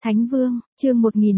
Thánh Vương, chương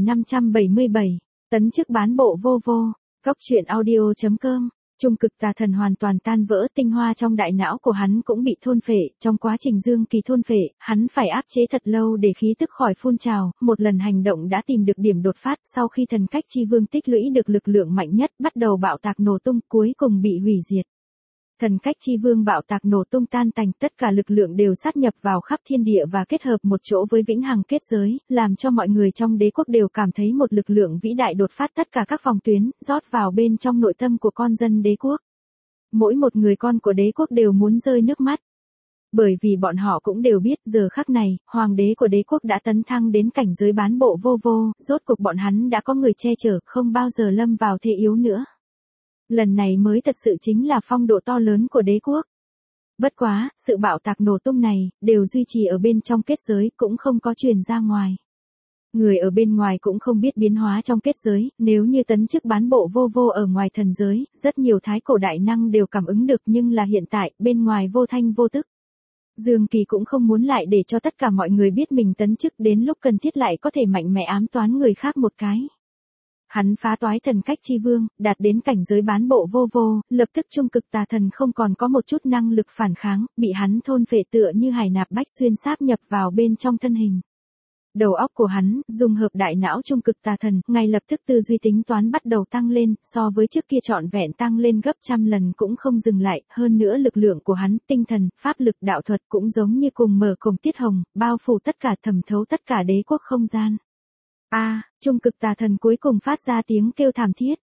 1577, tấn chức bán bộ vô vô, góc truyện audio.com. Trung cực tà thần hoàn toàn tan vỡ, tinh hoa trong đại não của hắn cũng bị thôn phệ, trong quá trình Dương Kỳ thôn phệ, hắn phải áp chế thật lâu để khí tức khỏi phun trào, một lần hành động đã tìm được điểm đột phát, sau khi thần cách chi vương tích lũy được lực lượng mạnh nhất, bắt đầu bạo tạc nổ tung, cuối cùng bị hủy diệt. Thần cách chi vương bạo tạc nổ tung tan tành, tất cả lực lượng đều sát nhập vào khắp thiên địa và kết hợp một chỗ với vĩnh hằng kết giới, làm cho mọi người trong đế quốc đều cảm thấy một lực lượng vĩ đại đột phát tất cả các phòng tuyến, rót vào bên trong nội tâm của con dân đế quốc. Mỗi một người con của đế quốc đều muốn rơi nước mắt. Bởi vì bọn họ cũng đều biết giờ khắc này, hoàng đế của đế quốc đã tấn thăng đến cảnh giới bán bộ vô vô, rốt cuộc bọn hắn đã có người che chở, không bao giờ lâm vào thế yếu nữa. Lần này mới thật sự chính là phong độ to lớn của đế quốc. Bất quá, sự bạo tạc nổ tung này, đều duy trì ở bên trong kết giới, cũng không có truyền ra ngoài. Người ở bên ngoài cũng không biết biến hóa trong kết giới, nếu như tấn chức bán bộ vô vô ở ngoài thần giới, rất nhiều thái cổ đại năng đều cảm ứng được, nhưng là hiện tại, bên ngoài vô thanh vô tức. Dương Kỳ cũng không muốn lại để cho tất cả mọi người biết mình tấn chức, đến lúc cần thiết lại có thể mạnh mẽ ám toán người khác một cái. Hắn phá toái thần cách chi vương, đạt đến cảnh giới bán bộ vô vô, lập tức trung cực tà thần không còn có một chút năng lực phản kháng, bị hắn thôn phệ tựa như hải nạp bách xuyên sáp nhập vào bên trong thân hình. Đầu óc của hắn, dung hợp đại não trung cực tà thần, ngay lập tức tư duy tính toán bắt đầu tăng lên, so với trước kia trọn vẹn tăng lên gấp trăm lần cũng không dừng lại, hơn nữa lực lượng của hắn, tinh thần, pháp lực đạo thuật cũng giống như cùng mở cổng tiết hồng, bao phủ tất cả, thẩm thấu tất cả đế quốc không gian. Trung cực tà thần cuối cùng phát ra tiếng kêu thảm thiết.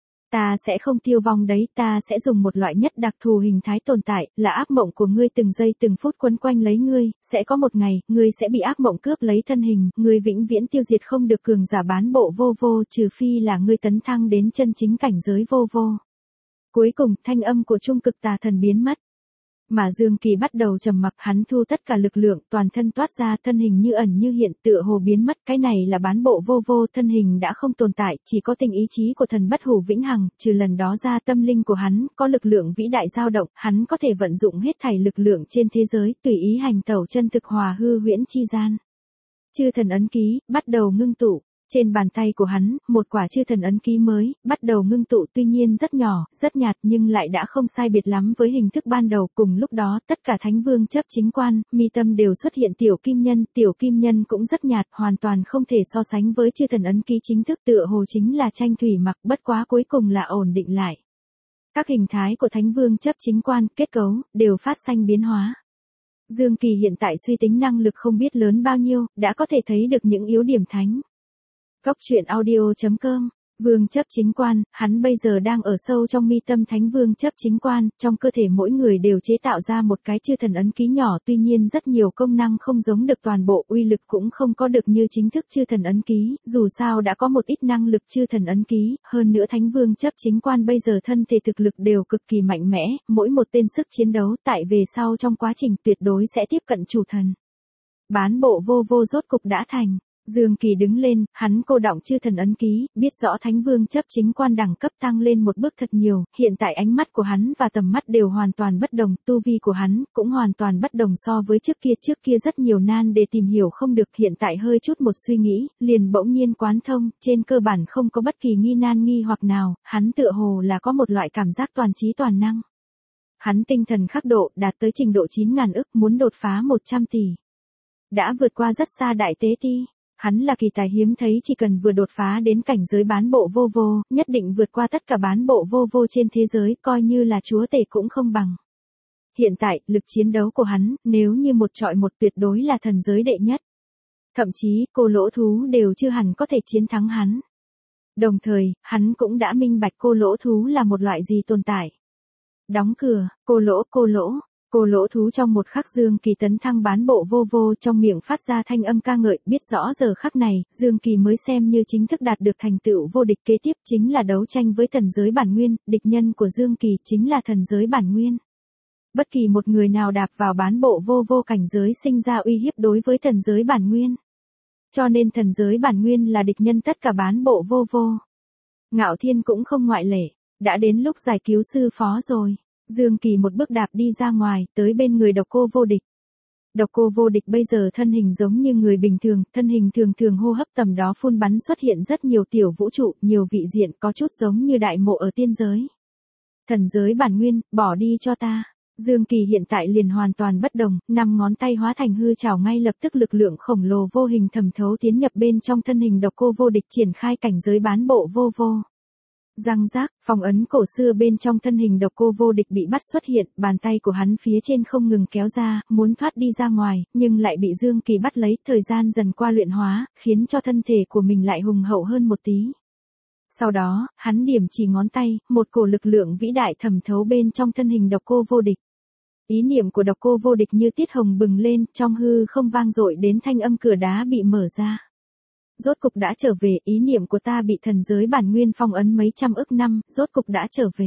Ta sẽ không tiêu vong đấy, ta sẽ dùng một loại nhất đặc thù hình thái tồn tại, là ác mộng của ngươi từng giây từng phút quấn quanh lấy ngươi, sẽ có một ngày, ngươi sẽ bị ác mộng cướp lấy thân hình, ngươi vĩnh viễn tiêu diệt không được cường giả bán bộ vô vô, trừ phi là ngươi tấn thăng đến chân chính cảnh giới vô vô. Cuối cùng, thanh âm của trung cực tà thần biến mất. Mà Dương Kỳ bắt đầu trầm mặc, hắn thu tất cả lực lượng, toàn thân toát ra, thân hình như ẩn như hiện, tựa hồ biến mất, cái này là bán bộ vô vô, thân hình đã không tồn tại, chỉ có tinh ý chí của thần bất hủ vĩnh hằng, trừ lần đó ra tâm linh của hắn, có lực lượng vĩ đại dao động, hắn có thể vận dụng hết thảy lực lượng trên thế giới, tùy ý hành tẩu chân thực hòa hư huyễn chi gian. Chư thần ấn ký, bắt đầu ngưng tụ. Trên bàn tay của hắn, một quả chư thần ấn ký mới, bắt đầu ngưng tụ, tuy nhiên rất nhỏ, rất nhạt nhưng lại đã không sai biệt lắm với hình thức ban đầu. Cùng lúc đó, tất cả thánh vương chấp chính quan, mi tâm đều xuất hiện tiểu kim nhân cũng rất nhạt, hoàn toàn không thể so sánh với chư thần ấn ký chính thức, tựa hồ chính là tranh thủy mặc, bất quá cuối cùng là ổn định lại. Các hình thái của thánh vương chấp chính quan, kết cấu, đều phát sinh biến hóa. Dương Kỳ hiện tại suy tính năng lực không biết lớn bao nhiêu, đã có thể thấy được những yếu điểm thánh. Góc truyện audio.com, vương chấp chính quan, hắn bây giờ đang ở sâu trong mi tâm thánh vương chấp chính quan, trong cơ thể mỗi người đều chế tạo ra một cái chư thần ấn ký nhỏ, tuy nhiên rất nhiều công năng không giống được toàn bộ, uy lực cũng không có được như chính thức chư thần ấn ký, dù sao đã có một ít năng lực chư thần ấn ký, hơn nữa thánh vương chấp chính quan bây giờ thân thể thực lực đều cực kỳ mạnh mẽ, mỗi một tên sức chiến đấu, tại về sau trong quá trình tuyệt đối sẽ tiếp cận chủ thần. Bán bộ vô vô rốt cục đã thành. Dương Kỳ đứng lên, hắn cô đọng chư thần ấn ký, biết rõ thánh vương chấp chính quan đẳng cấp tăng lên một bước thật nhiều, hiện tại ánh mắt của hắn và tầm mắt đều hoàn toàn bất đồng, tu vi của hắn cũng hoàn toàn bất đồng so với trước kia rất nhiều nan để tìm hiểu không được, hiện tại hơi chút một suy nghĩ, liền bỗng nhiên quán thông, trên cơ bản không có bất kỳ nghi hoặc nào, hắn tựa hồ là có một loại cảm giác toàn trí toàn năng. Hắn tinh thần khắc độ, đạt tới trình độ 9.000 ức, muốn đột phá 100 tỷ. Đã vượt qua rất xa đại tế ti. Hắn là kỳ tài hiếm thấy, chỉ cần vừa đột phá đến cảnh giới bán bộ vô vô, nhất định vượt qua tất cả bán bộ vô vô trên thế giới, coi như là chúa tể cũng không bằng. Hiện tại, lực chiến đấu của hắn, nếu như một trọi một tuyệt đối là thần giới đệ nhất. Thậm chí, cô lỗ thú đều chưa hẳn có thể chiến thắng hắn. Đồng thời, hắn cũng đã minh bạch cô lỗ thú là một loại gì tồn tại. Đóng cửa, cô lỗ thú trong một khắc Dương Kỳ tấn thăng bán bộ vô vô, trong miệng phát ra thanh âm ca ngợi, biết rõ giờ khắc này, Dương Kỳ mới xem như chính thức đạt được thành tựu vô địch, kế tiếp chính là đấu tranh với thần giới bản nguyên, địch nhân của Dương Kỳ chính là thần giới bản nguyên. Bất kỳ một người nào đạp vào bán bộ vô vô cảnh giới sinh ra uy hiếp đối với thần giới bản nguyên. Cho nên thần giới bản nguyên là địch nhân tất cả bán bộ vô vô. Ngạo Thiên cũng không ngoại lệ, đã đến lúc giải cứu sư phó rồi. Dương Kỳ một bước đạp đi ra ngoài, tới bên người độc cô vô địch. Độc Cô Vô Địch bây giờ thân hình giống như người bình thường, thân hình thường thường hô hấp tầm đó phun bắn xuất hiện rất nhiều tiểu vũ trụ, nhiều vị diện có chút giống như đại mộ ở tiên giới. Thần giới bản nguyên, bỏ đi cho ta. Dương Kỳ hiện tại liền hoàn toàn bất đồng, 5 ngón tay hóa thành hư trảo ngay lập tức lực lượng khổng lồ vô hình thẩm thấu tiến nhập bên trong thân hình Độc Cô Vô Địch triển khai cảnh giới bán bộ vô vô. Răng rác, phong ấn cổ xưa bên trong thân hình Độc Cô Vô Địch bị bắt xuất hiện, bàn tay của hắn phía trên không ngừng kéo ra, muốn thoát đi ra ngoài, nhưng lại bị Dương Kỳ bắt lấy, thời gian dần qua luyện hóa, khiến cho thân thể của mình lại hùng hậu hơn một tí. Sau đó, hắn điểm chỉ ngón tay, một cổ lực lượng vĩ đại thẩm thấu bên trong thân hình Độc Cô Vô Địch. Ý niệm của Độc Cô Vô Địch như tiết hồng bừng lên, trong hư không vang dội đến thanh âm cửa đá bị mở ra. Rốt cục đã trở về, ý niệm của ta bị thần giới bản nguyên phong ấn mấy trăm ức năm, rốt cục đã trở về.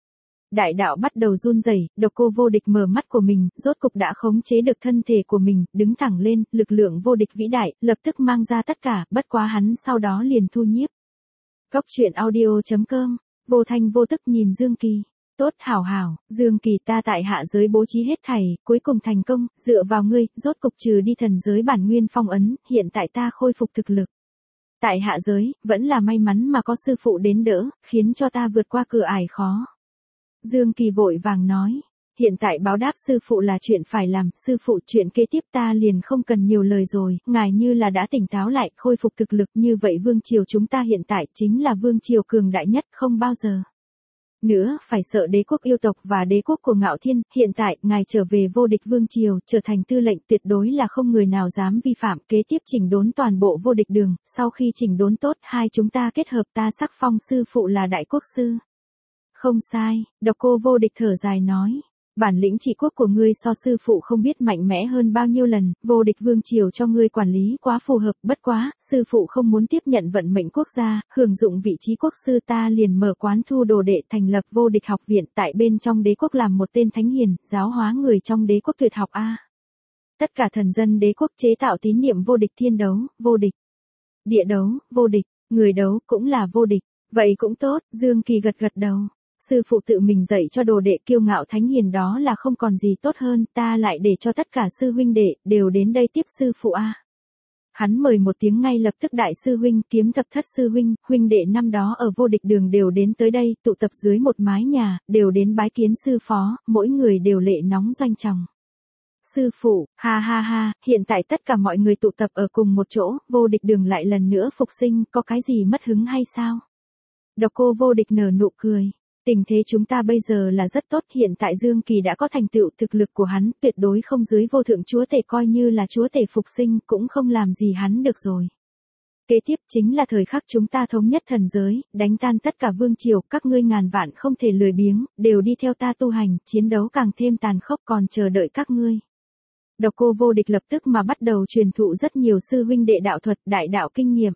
Đại đạo bắt đầu run rẩy, Độc Cô Vô Địch mở mắt của mình, rốt cục đã khống chế được thân thể của mình, đứng thẳng lên, lực lượng vô địch vĩ đại, lập tức mang ra tất cả, bất quá hắn sau đó liền thu nhiếp. Cốc truyện audio.com, vô thanh vô tức nhìn Dương Kỳ. Tốt hảo hảo, Dương Kỳ ta tại hạ giới bố trí hết thảy, cuối cùng thành công, dựa vào ngươi, rốt cục trừ đi thần giới bản nguyên phong ấn, hiện tại ta khôi phục thực lực. Tại hạ giới, vẫn là may mắn mà có sư phụ đến đỡ, khiến cho ta vượt qua cửa ải khó. Dương Kỳ vội vàng nói, hiện tại báo đáp sư phụ là chuyện phải làm, sư phụ chuyện kế tiếp ta liền không cần nhiều lời rồi, ngài như là đã tỉnh táo lại, khôi phục thực lực như vậy vương triều chúng ta hiện tại chính là vương triều cường đại nhất không bao giờ. Nữa, phải sợ đế quốc yêu tộc và đế quốc của Ngạo Thiên, hiện tại, ngài trở về vô địch vương triều, trở thành tư lệnh tuyệt đối là không người nào dám vi phạm, kế tiếp chỉnh đốn toàn bộ vô địch đường, sau khi chỉnh đốn tốt, hai chúng ta kết hợp ta sắc phong sư phụ là đại quốc sư. Không sai, Độc Cô Vô Địch thở dài nói. Bản lĩnh trị quốc của ngươi so sư phụ không biết mạnh mẽ hơn bao nhiêu lần, vô địch vương triều cho ngươi quản lý quá phù hợp, bất quá, sư phụ không muốn tiếp nhận vận mệnh quốc gia, hưởng dụng vị trí quốc sư ta liền mở quán thu đồ đệ thành lập vô địch học viện tại bên trong đế quốc làm một tên thánh hiền, giáo hóa người trong đế quốc tuyệt học A. Tất cả thần dân đế quốc chế tạo tín niệm vô địch thiên đấu, vô địch, địa đấu, vô địch, người đấu cũng là vô địch, vậy cũng tốt, Dương Kỳ gật gật đầu. Sư phụ tự mình dạy cho đồ đệ kiêu ngạo thánh hiền đó là không còn gì tốt hơn, ta lại để cho tất cả sư huynh đệ đều đến đây tiếp sư phụ a. Hắn mời một tiếng ngay lập tức đại sư huynh, kiếm thập thất sư huynh, huynh đệ năm đó ở vô địch đường đều đến tới đây, tụ tập dưới một mái nhà, đều đến bái kiến sư phó, mỗi người đều lệ nóng doanh trọng. Sư phụ, ha ha ha, hiện tại tất cả mọi người tụ tập ở cùng một chỗ, vô địch đường lại lần nữa phục sinh, có cái gì mất hứng hay sao? Độc Cô Vô Địch nở nụ cười. Tình thế chúng ta bây giờ là rất tốt, hiện tại Dương Kỳ đã có thành tựu, thực lực của hắn tuyệt đối không dưới vô thượng chúa tể, coi như là chúa tể phục sinh cũng không làm gì hắn được rồi. Kế tiếp chính là thời khắc chúng ta thống nhất thần giới, đánh tan tất cả vương triều, các ngươi ngàn vạn không thể lười biếng, đều đi theo ta tu hành, chiến đấu càng thêm tàn khốc còn chờ đợi các ngươi. Độc Cô Vô Địch lập tức mà bắt đầu truyền thụ rất nhiều sư huynh đệ đạo thuật, đại đạo kinh nghiệm.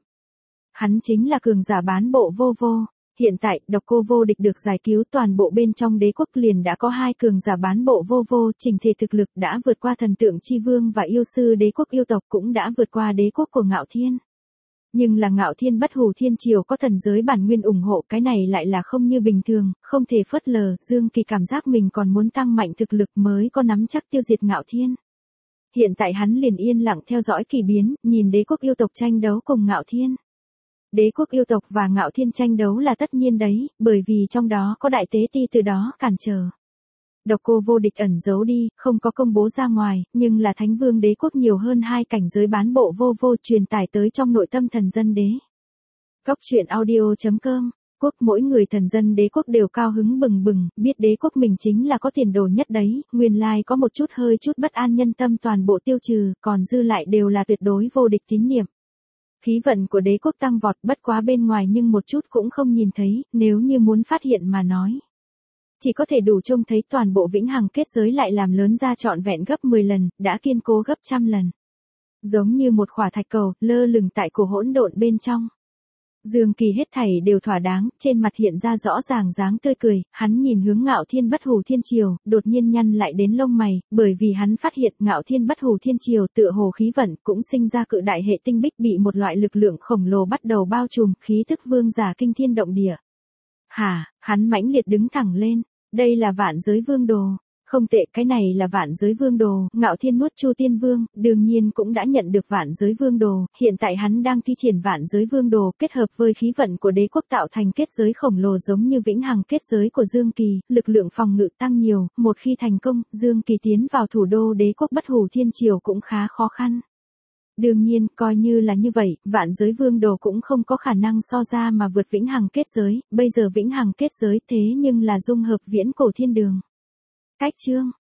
Hắn chính là cường giả bán bộ vô vô. Hiện tại, Độc Cô Vô Địch được giải cứu, toàn bộ bên trong đế quốc liền đã có 2 cường giả bán bộ vô vô, trình thể thực lực đã vượt qua thần tượng chi vương và yêu sư đế quốc yêu tộc, cũng đã vượt qua đế quốc của Ngạo Thiên. Nhưng là Ngạo Thiên Bất Hủ Thiên Triều có thần giới bản nguyên ủng hộ, cái này lại là không như bình thường, không thể phớt lờ, Dương Kỳ cảm giác mình còn muốn tăng mạnh thực lực mới có nắm chắc tiêu diệt Ngạo Thiên. Hiện tại hắn liền yên lặng theo dõi kỳ biến, nhìn đế quốc yêu tộc tranh đấu cùng Ngạo Thiên. Đế quốc yêu tộc và Ngạo Thiên tranh đấu là tất nhiên đấy, bởi vì trong đó có đại tế ti từ đó cản trở. Độc Cô Vô Địch ẩn giấu đi, không có công bố ra ngoài, nhưng là Thánh Vương đế quốc nhiều hơn 2 cảnh giới bán bộ vô vô truyền tải tới trong nội tâm thần dân đế. Cốc truyện audio.com, quốc mỗi người thần dân đế quốc đều cao hứng bừng bừng, biết đế quốc mình chính là có tiền đồ nhất đấy, nguyên lai có một chút hơi chút bất an nhân tâm toàn bộ tiêu trừ, còn dư lại đều là tuyệt đối vô địch tín niệm. Khí vận của đế quốc tăng vọt, bất quá bên ngoài nhưng một chút cũng không nhìn thấy, nếu như muốn phát hiện mà nói. Chỉ có thể đủ trông thấy toàn bộ vĩnh hằng kết giới lại làm lớn ra trọn vẹn gấp 10 lần, đã kiên cố gấp trăm lần. Giống như một khỏa thạch cầu, lơ lửng tại cổ hỗn độn bên trong. Dương Kỳ hết thảy đều thỏa đáng, trên mặt hiện ra rõ ràng dáng tươi cười, hắn nhìn hướng Ngạo Thiên Bất Hủ Thiên Triều, đột nhiên nhăn lại đến lông mày, bởi vì hắn phát hiện Ngạo Thiên Bất Hủ Thiên Triều tựa hồ khí vận cũng sinh ra cự đại hệ tinh bích bị một loại lực lượng khổng lồ bắt đầu bao trùm, khí tức vương giả kinh thiên động địa. Hả, hắn mãnh liệt đứng thẳng lên, đây là vạn giới vương đồ. Không tệ, cái này là Vạn Giới Vương Đồ, Ngạo Thiên nuốt Chu Tiên Vương, đương nhiên cũng đã nhận được Vạn Giới Vương Đồ, hiện tại hắn đang thi triển Vạn Giới Vương Đồ kết hợp với khí vận của đế quốc tạo thành kết giới khổng lồ giống như vĩnh hằng kết giới của Dương Kỳ, lực lượng phòng ngự tăng nhiều, một khi thành công, Dương Kỳ tiến vào thủ đô đế quốc Bất Hủ Thiên Triều cũng khá khó khăn. Đương nhiên, coi như là như vậy, Vạn Giới Vương Đồ cũng không có khả năng so ra mà vượt vĩnh hằng kết giới, bây giờ vĩnh hằng kết giới thế nhưng là dung hợp viễn cổ thiên đường. Cách chương